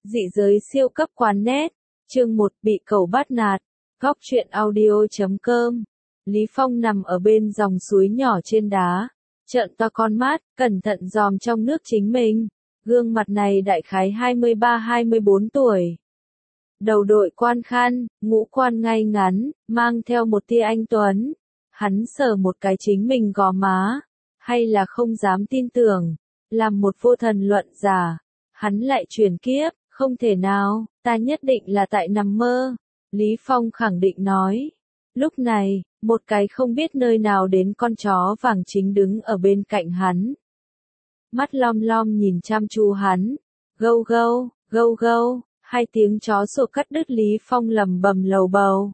Dị giới siêu cấp quán net, chương 1 bị cẩu bắt nạt, góc truyện audio.com. Lý Phong nằm ở bên dòng suối nhỏ trên đá, trợn to con mắt, cẩn thận dòm trong nước chính mình. Gương mặt này đại khái 23-24 tuổi. Đầu đội quan khăn, ngũ quan ngay ngắn, mang theo một tia anh tuấn. Hắn sờ một cái chính mình gò má, hay là không dám tin tưởng, làm một vô thần luận giả. Hắn lại chuyển kiếp, không thể nào, ta nhất định là tại nằm mơ. Lý Phong khẳng định nói. Lúc này, một cái không biết nơi nào đến con chó vàng chính đứng ở bên cạnh hắn. Mắt lom lom nhìn chăm chú hắn. Gâu gâu, gâu gâu, hai tiếng chó sủa cắt đứt Lý Phong lầm bầm lầu bầu.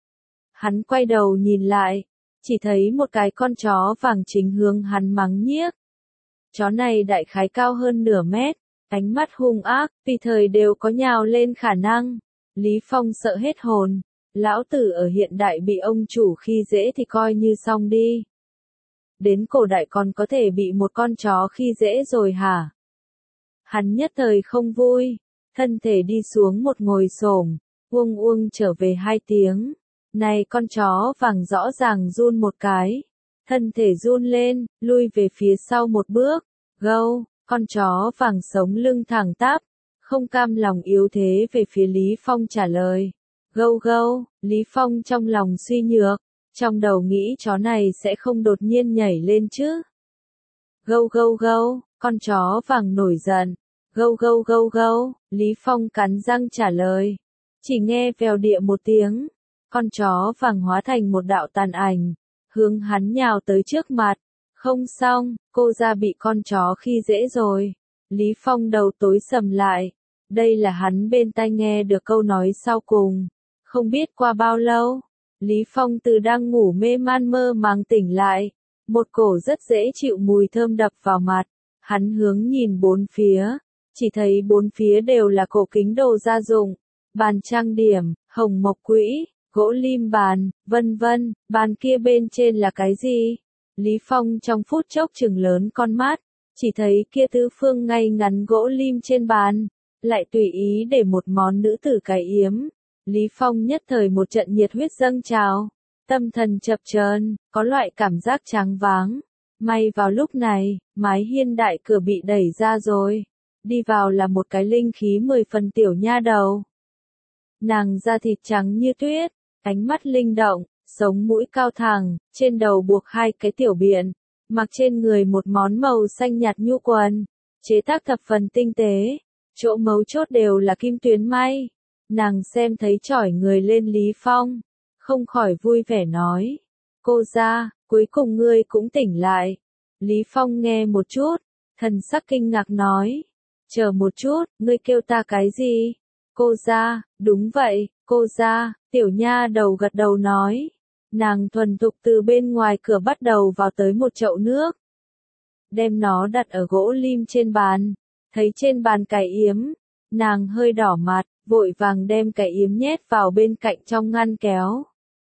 Hắn quay đầu nhìn lại, chỉ thấy một cái con chó vàng chính hướng hắn mắng nhiếc. Chó này đại khái cao hơn nửa mét, ánh mắt hung ác, tùy thời đều có nhào lên khả năng. Lý Phong sợ hết hồn, lão tử ở hiện đại bị ông chủ khi dễ thì coi như xong đi. Đến cổ đại còn có thể bị một con chó khi dễ rồi hả? Hắn nhất thời không vui, thân thể đi xuống một ngồi xổm, uông uông trở về hai tiếng. Này con chó vàng rõ ràng run một cái, thân thể run lên, lui về phía sau một bước. Gâu, con chó vàng sống lưng thẳng tắp, không cam lòng yếu thế về phía Lý Phong trả lời. Gâu gâu, Lý Phong trong lòng suy nhược, trong đầu nghĩ chó này sẽ không đột nhiên nhảy lên chứ. Gâu gâu gâu, con chó vàng nổi giận. Gâu gâu gâu gâu, Lý Phong cắn răng trả lời. Chỉ nghe vèo địa một tiếng, con chó vàng hóa thành một đạo tàn ảnh, hướng hắn nhào tới trước mặt. Không xong, cô ra bị con chó khi dễ rồi. Lý Phong đầu tối sầm lại. Đây là hắn bên tai nghe được câu nói sau cùng. Không biết qua bao lâu, Lý Phong từ đang ngủ mê man mơ màng tỉnh lại. Một cổ rất dễ chịu mùi thơm đập vào mặt. Hắn hướng nhìn bốn phía, chỉ thấy bốn phía đều là cổ kính đồ gia dụng, bàn trang điểm, hồng mộc quỹ, gỗ lim bàn, vân vân. Bàn kia bên trên là cái gì? Lý Phong trong phút chốc trừng lớn con mắt, chỉ thấy kia tứ phương ngay ngắn gỗ lim trên bàn, lại tùy ý để một món nữ tử cái yếm. Lý Phong nhất thời một trận nhiệt huyết dâng trào, tâm thần chập chờn, có loại cảm giác choáng váng. May vào lúc này, mái hiên đại cửa bị đẩy ra rồi, đi vào là một cái linh khí 10 phần tiểu nha đầu. Nàng da thịt trắng như tuyết, ánh mắt linh động, sống mũi cao thẳng, trên đầu buộc hai cái tiểu biện, mặc trên người một món màu xanh nhạt nhu quần, chế tác thập phần tinh tế, chỗ mấu chốt đều là kim tuyến may. Nàng xem thấy chỏi người lên Lý Phong, không khỏi vui vẻ nói, cô ra, cuối cùng ngươi cũng tỉnh lại. Lý Phong nghe một chút, thần sắc kinh ngạc nói, chờ một chút, ngươi kêu ta cái gì? Cô ra, đúng vậy, cô ra, tiểu nha đầu gật đầu nói. Nàng thuần thục từ bên ngoài cửa bắt đầu vào tới một chậu nước, đem nó đặt ở gỗ lim trên bàn, thấy trên bàn cái yếm, nàng hơi đỏ mặt, vội vàng đem cái yếm nhét vào bên cạnh trong ngăn kéo.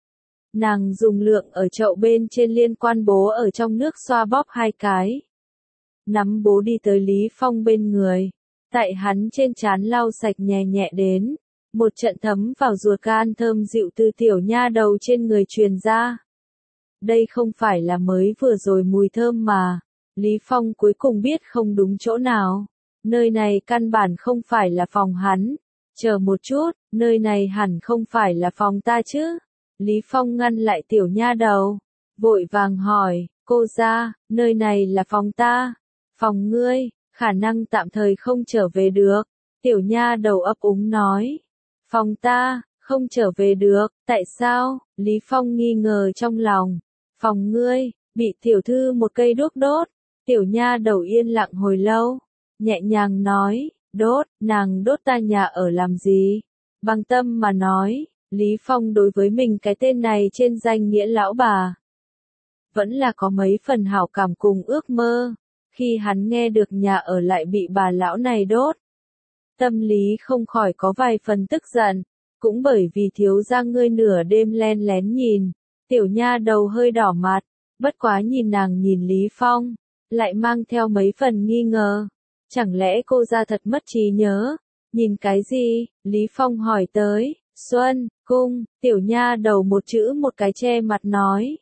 Nàng dùng lượng ở chậu bên trên liên quan bố ở trong nước xoa bóp hai cái. Nắm bố đi tới Lý Phong bên người, tại hắn trên trán lau sạch nhẹ nhẹ đến. Một trận thấm vào ruột gan thơm dịu từ tiểu nha đầu trên người truyền ra. Đây không phải là mới vừa rồi mùi thơm mà. Lý Phong cuối cùng biết không đúng chỗ nào. Nơi này căn bản không phải là phòng hắn. Chờ một chút, nơi này hẳn không phải là phòng ta chứ. Lý Phong ngăn lại tiểu nha đầu, vội vàng hỏi, cô ra, nơi này là phòng ta. Phòng ngươi, khả năng tạm thời không trở về được. Tiểu nha đầu ấp úng nói. Phòng ta, không trở về được, tại sao? Lý Phong nghi ngờ trong lòng. Phòng ngươi, bị tiểu thư một cây đuốc đốt. Tiểu nha đầu yên lặng hồi lâu, nhẹ nhàng nói, đốt, nàng đốt ta nhà ở làm gì? Bằng tâm mà nói, Lý Phong đối với mình cái tên này trên danh nghĩa lão bà, vẫn là có mấy phần hảo cảm cùng ước mơ. Khi hắn nghe được nhà ở lại bị bà lão này đốt, tâm lý không khỏi có vài phần tức giận, cũng bởi vì thiếu gia ngươi nửa đêm len lén nhìn. Tiểu nha đầu hơi đỏ mặt, bất quá nhìn nàng nhìn Lý Phong, lại mang theo mấy phần nghi ngờ. Chẳng lẽ cô ra thật mất trí nhớ? Nhìn cái gì? Lý Phong hỏi tới. Xuân, cung, tiểu nha đầu một chữ một cái che mặt nói.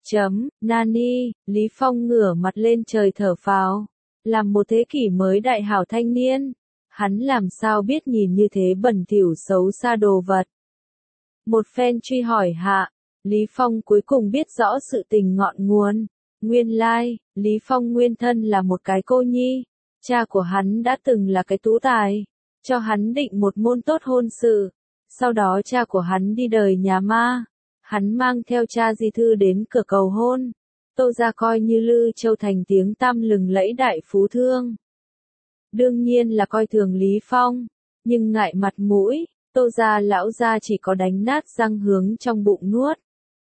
Nani, Lý Phong ngửa mặt lên trời thở phào. Làm một thế kỷ mới đại hảo thanh niên. Hắn làm sao biết nhìn như thế bẩn thỉu xấu xa đồ vật. Một phen truy hỏi hạ, Lý Phong cuối cùng biết rõ sự tình ngọn nguồn. Nguyên lai, Lý Phong nguyên thân là một cái cô nhi. Cha của hắn đã từng là cái tú tài, cho hắn định một môn tốt hôn sự. Sau đó cha của hắn đi đời nhà ma. Hắn mang theo cha di thư đến cửa cầu hôn. Tô gia coi như Lư Châu thành tiếng tăm lừng lẫy đại phú thương. Đương nhiên là coi thường Lý Phong, nhưng ngại mặt mũi, Tô gia lão gia chỉ có đánh nát răng hướng trong bụng nuốt.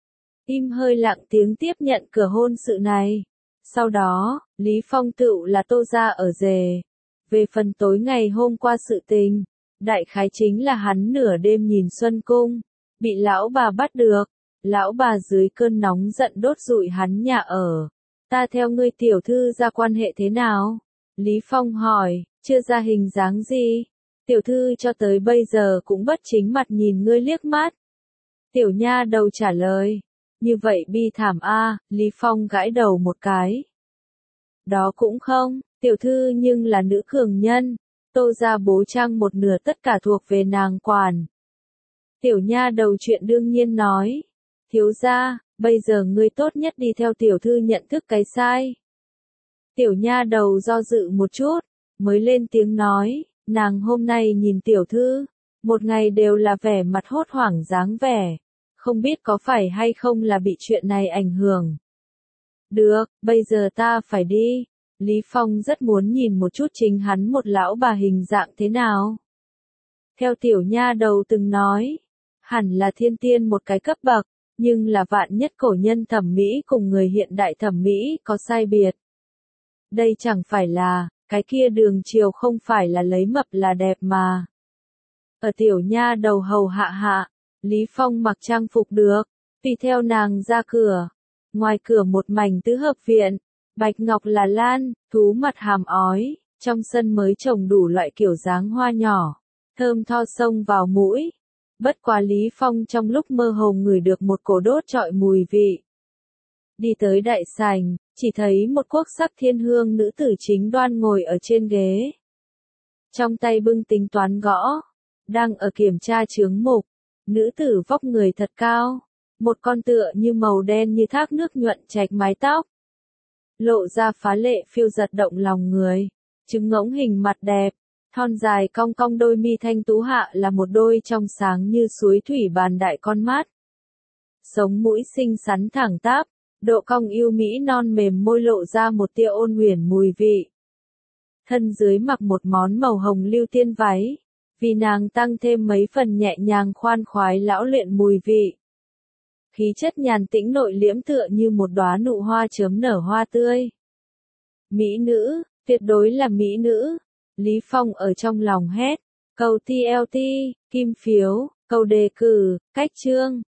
Im hơi lặng tiếng tiếp nhận cửa hôn sự này. Sau đó, Lý Phong tựu là Tô gia ở rể. Về phần tối ngày hôm qua sự tình, đại khái chính là hắn nửa đêm nhìn Xuân Cung, bị lão bà bắt được. Lão bà dưới cơn nóng giận đốt rụi hắn nhà ở. Ta theo ngươi tiểu thư ra quan hệ thế nào? Lý Phong hỏi, chưa ra hình dáng gì? Tiểu thư cho tới bây giờ cũng bất chính mặt nhìn ngươi liếc mắt. Tiểu nha đầu trả lời, như vậy bi thảm a. Lý Phong gãi đầu một cái. Đó cũng không, tiểu thư nhưng là nữ cường nhân. Tô gia bố trang một nửa tất cả thuộc về nàng quản. Tiểu nha đầu chuyện đương nhiên nói. Thiếu gia, bây giờ ngươi tốt nhất đi theo tiểu thư nhận thức cái sai. Tiểu nha đầu do dự một chút, mới lên tiếng nói, nàng hôm nay nhìn tiểu thư, một ngày đều là vẻ mặt hốt hoảng dáng vẻ, không biết có phải hay không là bị chuyện này ảnh hưởng. Được, bây giờ ta phải đi. Lý Phong rất muốn nhìn một chút chính hắn một lão bà hình dạng thế nào. Theo tiểu nha đầu từng nói, hẳn là thiên tiên một cái cấp bậc. Nhưng là vạn nhất cổ nhân thẩm mỹ cùng người hiện đại thẩm mỹ có sai biệt. Đây chẳng phải là, cái kia đường chiều không phải là lấy mập là đẹp mà. Ở tiểu nha đầu hầu hạ, Lý Phong mặc trang phục được, tùy theo nàng ra cửa. Ngoài cửa một mảnh tứ hợp viện, bạch ngọc là lan, thú mặt hàm ói, trong sân mới trồng đủ loại kiểu dáng hoa nhỏ, thơm tho xông vào mũi. Bất quá Lý Phong trong lúc mơ hồ ngửi được một cổ đốt trọi mùi vị. Đi tới đại sảnh, chỉ thấy một quốc sắc thiên hương nữ tử chính đoan ngồi ở trên ghế. Trong tay bưng tính toán gõ, đang ở kiểm tra chướng mục. Nữ tử vóc người thật cao, một con tựa như màu đen như thác nước nhuận trạch mái tóc. Lộ ra phá lệ phiêu giật động lòng người, trứng ngỗng hình mặt đẹp. Thon dài cong cong đôi mi thanh tú hạ là một đôi trong sáng như suối thủy bàn đại con mắt. Sống mũi xinh xắn thẳng tắp, độ cong yêu mỹ non mềm môi lộ ra một tia ôn huyền mùi vị. Thân dưới mặc một món màu hồng lưu tiên váy, vì nàng tăng thêm mấy phần nhẹ nhàng khoan khoái lão luyện mùi vị. Khí chất nhàn tĩnh nội liễm tựa như một đóa nụ hoa chớm nở hoa tươi. Mỹ nữ, tuyệt đối là mỹ nữ. Lý Phong ở trong lòng hét, cầu TLT, kim phiếu, cầu đề cử, cách chương.